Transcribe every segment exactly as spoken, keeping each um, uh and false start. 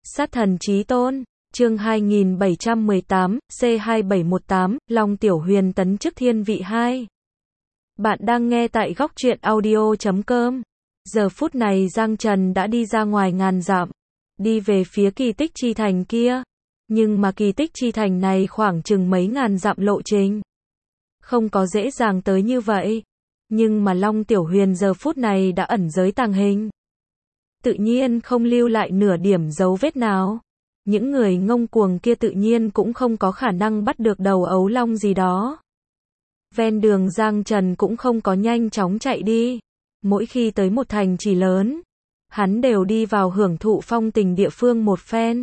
Sát thần chí tôn, chương hai nghìn bảy trăm mười tám, C hai bảy một tám, Long Tiểu Huyền tấn chức thiên vị hai. Bạn đang nghe tại góc truyện audio chấm com. Giờ phút này Giang Trần đã đi ra ngoài ngàn dặm, đi về phía kỳ tích chi thành kia. Nhưng mà kỳ tích chi thành này khoảng chừng mấy ngàn dặm lộ trình. Không có dễ dàng tới như vậy. Nhưng mà Long Tiểu Huyền giờ phút này đã ẩn giới tàng hình. Tự nhiên không lưu lại nửa điểm dấu vết nào. Những người ngông cuồng kia tự nhiên cũng không có khả năng bắt được đầu ấu long gì đó. Ven đường Giang Trần cũng không có nhanh chóng chạy đi. Mỗi khi tới một thành trì lớn, hắn đều đi vào hưởng thụ phong tình địa phương một phen.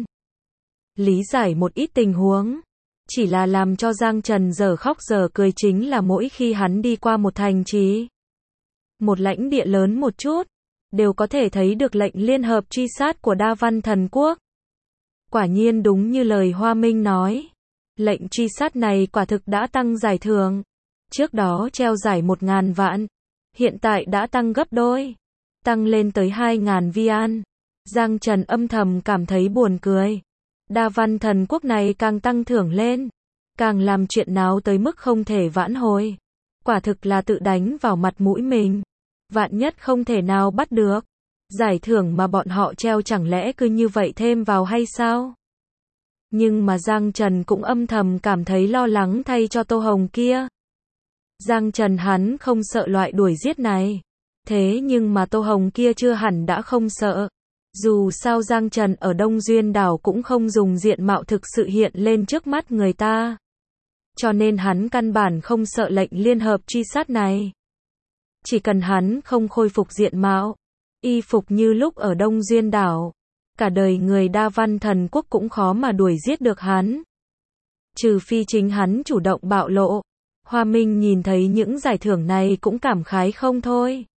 Lý giải một ít tình huống. Chỉ là làm cho Giang Trần giờ khóc giờ cười chính là mỗi khi hắn đi qua một thành trì, một lãnh địa lớn một chút, đều có thể thấy được lệnh liên hợp truy sát của Đa Văn Thần Quốc. Quả nhiên đúng như lời Hoa Minh nói. Lệnh truy sát này quả thực đã tăng giải thưởng. Trước đó treo giải một ngàn vạn. Hiện tại đã tăng gấp đôi. Tăng lên tới hai ngàn vi an. Giang Trần âm thầm cảm thấy buồn cười. Đa Văn Thần Quốc này càng tăng thưởng lên, càng làm chuyện nào tới mức không thể vãn hồi. Quả thực là tự đánh vào mặt mũi mình. Vạn nhất không thể nào bắt được. Giải thưởng mà bọn họ treo chẳng lẽ cứ như vậy thêm vào hay sao? Nhưng mà Giang Trần cũng âm thầm cảm thấy lo lắng thay cho Tô Hồng kia. Giang Trần hắn không sợ loại đuổi giết này. Thế nhưng mà Tô Hồng kia chưa hẳn đã không sợ. Dù sao Giang Trần ở Đông Duyên đảo cũng không dùng diện mạo thực sự hiện lên trước mắt người ta. Cho nên hắn căn bản không sợ lệnh liên hợp truy sát này. Chỉ cần hắn không khôi phục diện mạo, y phục như lúc ở Đông Duyên đảo, cả đời người Đa Văn Thần Quốc cũng khó mà đuổi giết được hắn. Trừ phi chính hắn chủ động bạo lộ. Hoa Minh nhìn thấy những giải thưởng này cũng cảm khái không thôi.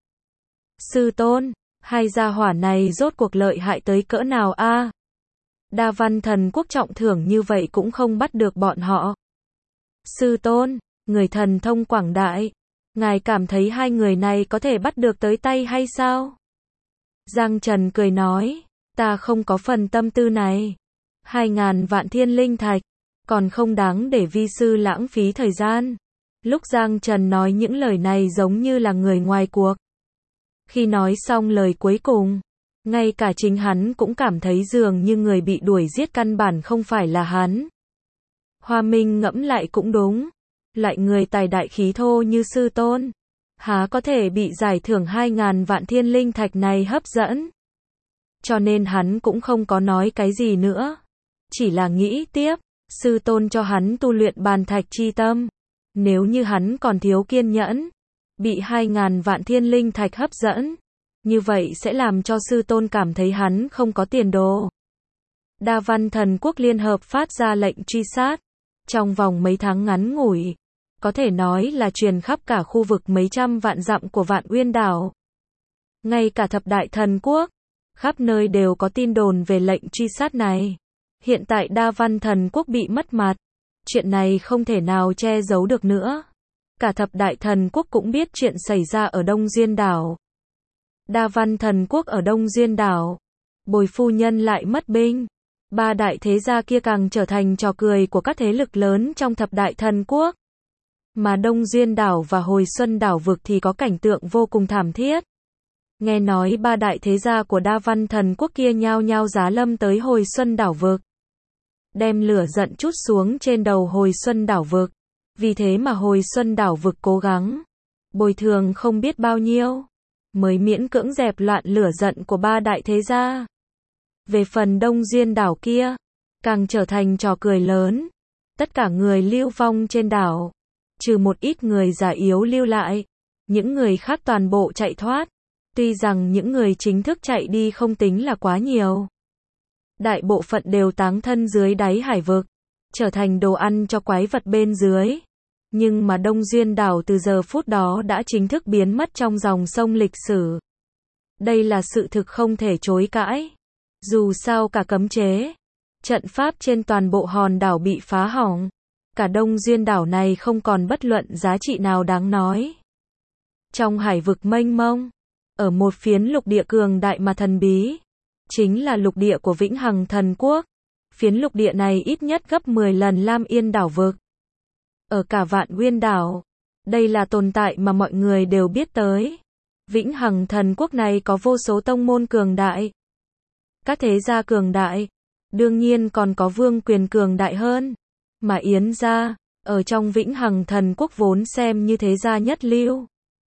Sư tôn, hai gia hỏa này rốt cuộc lợi hại tới cỡ nào a? Đa Văn Thần Quốc trọng thưởng như vậy cũng không bắt được bọn họ. Sư tôn, người thần thông quảng đại, ngài cảm thấy hai người này có thể bắt được tới tay hay sao? Giang Trần cười nói, ta không có phần tâm tư này. Hai ngàn vạn thiên linh thạch, còn không đáng để vi sư lãng phí thời gian. Lúc Giang Trần nói những lời này giống như là người ngoài cuộc. Khi nói xong lời cuối cùng, ngay cả chính hắn cũng cảm thấy dường như người bị đuổi giết căn bản không phải là hắn. Hoa Minh ngẫm lại cũng đúng. Loại người tài đại khí thô như sư tôn, há có thể bị giải thưởng hai ngàn vạn thiên linh thạch này hấp dẫn. Cho nên hắn cũng không có nói cái gì nữa. Chỉ là nghĩ tiếp, sư tôn cho hắn tu luyện bàn thạch chi tâm. Nếu như hắn còn thiếu kiên nhẫn, bị hai ngàn vạn thiên linh thạch hấp dẫn, như vậy sẽ làm cho sư tôn cảm thấy hắn không có tiền đồ. Đa Văn Thần Quốc liên hợp phát ra lệnh truy sát. Trong vòng mấy tháng ngắn ngủi, có thể nói là truyền khắp cả khu vực mấy trăm vạn dặm của Vạn Uyên đảo. Ngay cả thập đại thần quốc, khắp nơi đều có tin đồn về lệnh truy sát này. Hiện tại Đa Văn Thần Quốc bị mất mặt. Chuyện này không thể nào che giấu được nữa. Cả thập đại thần quốc cũng biết chuyện xảy ra ở Đông Duyên đảo. Đa Văn Thần Quốc ở Đông Duyên đảo, Bồi phu nhân lại mất binh. Ba đại thế gia kia càng trở thành trò cười của các thế lực lớn trong thập đại thần quốc. Mà Đông Duyên đảo và Hồi Xuân đảo vực thì có cảnh tượng vô cùng thảm thiết. Nghe nói ba đại thế gia của Đa Văn Thần Quốc kia nhao nhao giá lâm tới Hồi Xuân đảo vực, đem lửa giận trút xuống trên đầu Hồi Xuân đảo vực. Vì thế mà Hồi Xuân đảo vực cố gắng bồi thường không biết bao nhiêu, mới miễn cưỡng dẹp loạn lửa giận của ba đại thế gia. Về phần Đông Duyên đảo kia, càng trở thành trò cười lớn. Tất cả người lưu vong trên đảo, trừ một ít người già yếu lưu lại, những người khác toàn bộ chạy thoát. Tuy rằng những người chính thức chạy đi không tính là quá nhiều, đại bộ phận đều táng thân dưới đáy hải vực, trở thành đồ ăn cho quái vật bên dưới. Nhưng mà Đông Duyên đảo từ giờ phút đó đã chính thức biến mất trong dòng sông lịch sử. Đây là sự thực không thể chối cãi. Dù sao cả cấm chế, trận pháp trên toàn bộ hòn đảo bị phá hỏng. Cả Đông Duyên đảo này không còn bất luận giá trị nào đáng nói. Trong hải vực mênh mông, ở một phiến lục địa cường đại mà thần bí, chính là lục địa của Vĩnh Hằng Thần Quốc. Phiến lục địa này ít nhất gấp mười lần Lam Yên đảo vực. Ở cả Vạn Nguyên đảo, đây là tồn tại mà mọi người đều biết tới. Vĩnh Hằng Thần Quốc này có vô số tông môn cường đại, các thế gia cường đại, đương nhiên còn có vương quyền cường đại hơn. Mà Yến gia, ở trong Vĩnh Hằng Thần Quốc vốn xem như thế gia nhất lưu.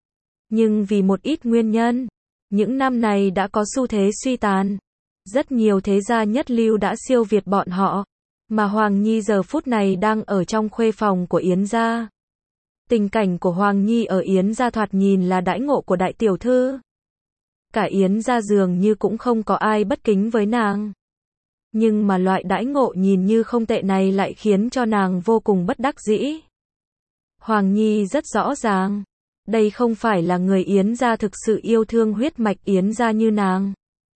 Nhưng vì một ít nguyên nhân, những năm này đã có xu thế suy tàn. Rất nhiều thế gia nhất lưu đã siêu việt bọn họ, mà Hoàng Nhi giờ phút này đang ở trong khuê phòng của Yến gia. Tình cảnh của Hoàng Nhi ở Yến gia thoạt nhìn là đãi ngộ của đại tiểu thư. Cả Yến gia dường như cũng không có ai bất kính với nàng. Nhưng mà loại đãi ngộ nhìn như không tệ này lại khiến cho nàng vô cùng bất đắc dĩ. Hoàng Nhi rất rõ ràng, đây không phải là người Yến gia thực sự yêu thương huyết mạch Yến gia như nàng.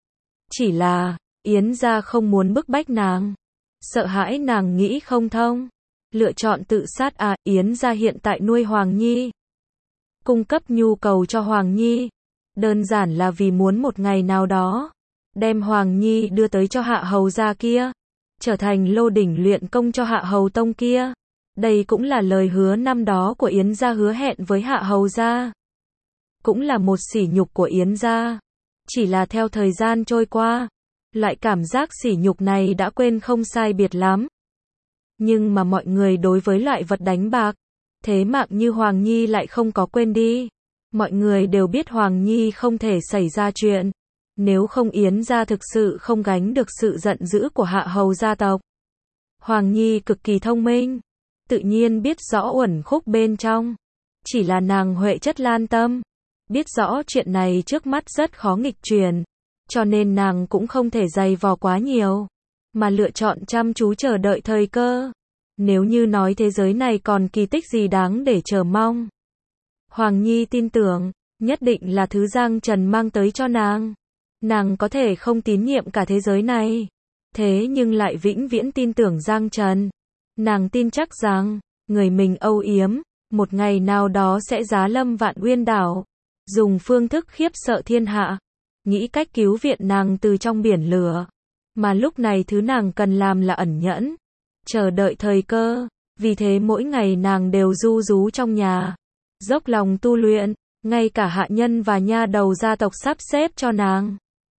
Chỉ là, Yến gia không muốn bức bách nàng, sợ hãi nàng nghĩ không thông, lựa chọn tự sát à. Yến gia hiện tại nuôi Hoàng Nhi, cung cấp nhu cầu cho Hoàng Nhi, đơn giản là vì muốn một ngày nào đó đem Hoàng Nhi đưa tới cho Hạ Hầu gia kia, trở thành lô đỉnh luyện công cho Hạ Hầu tông kia. Đây cũng là lời hứa năm đó của Yến gia hứa hẹn với Hạ Hầu gia, cũng là một sỉ nhục của Yến gia. Chỉ là theo thời gian trôi qua, loại cảm giác sỉ nhục này đã quên không sai biệt lắm. Nhưng mà mọi người đối với loại vật đánh bạc, thế mạng như Hoàng Nhi lại không có quên đi. Mọi người đều biết Hoàng Nhi không thể xảy ra chuyện, nếu không Yến gia thực sự không gánh được sự giận dữ của Hạ Hầu gia tộc. Hoàng Nhi cực kỳ thông minh, tự nhiên biết rõ uẩn khúc bên trong, chỉ là nàng huệ chất lan tâm, biết rõ chuyện này trước mắt rất khó nghịch chuyển, cho nên nàng cũng không thể dày vò quá nhiều, mà lựa chọn chăm chú chờ đợi thời cơ. Nếu như nói thế giới này còn kỳ tích gì đáng để chờ mong, Hoàng Nhi tin tưởng, nhất định là thứ Giang Trần mang tới cho nàng. Nàng có thể không tín nhiệm cả thế giới này, thế nhưng lại vĩnh viễn tin tưởng Giang Trần. Nàng tin chắc rằng, người mình âu yếm, một ngày nào đó sẽ giá lâm Vạn Nguyên đảo, dùng phương thức khiếp sợ thiên hạ, nghĩ cách cứu viện nàng từ trong biển lửa. Mà lúc này thứ nàng cần làm là ẩn nhẫn, chờ đợi thời cơ. Vì thế mỗi ngày nàng đều ru rú trong nhà, dốc lòng tu luyện, ngay cả hạ nhân và nha đầu gia tộc sắp xếp cho nàng,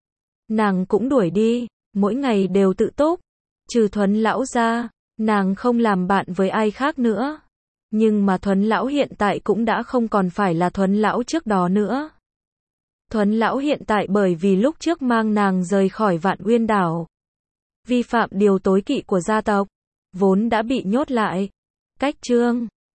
nàng cũng đuổi đi, mỗi ngày đều tự túc. Trừ Thuấn lão ra, nàng không làm bạn với ai khác nữa. Nhưng mà Thuấn lão hiện tại cũng đã không còn phải là Thuấn lão trước đó nữa. Thuấn lão hiện tại bởi vì lúc trước mang nàng rời khỏi Vạn Nguyên đảo, vi phạm điều tối kỵ của gia tộc, vốn đã bị nhốt lại. Cách chương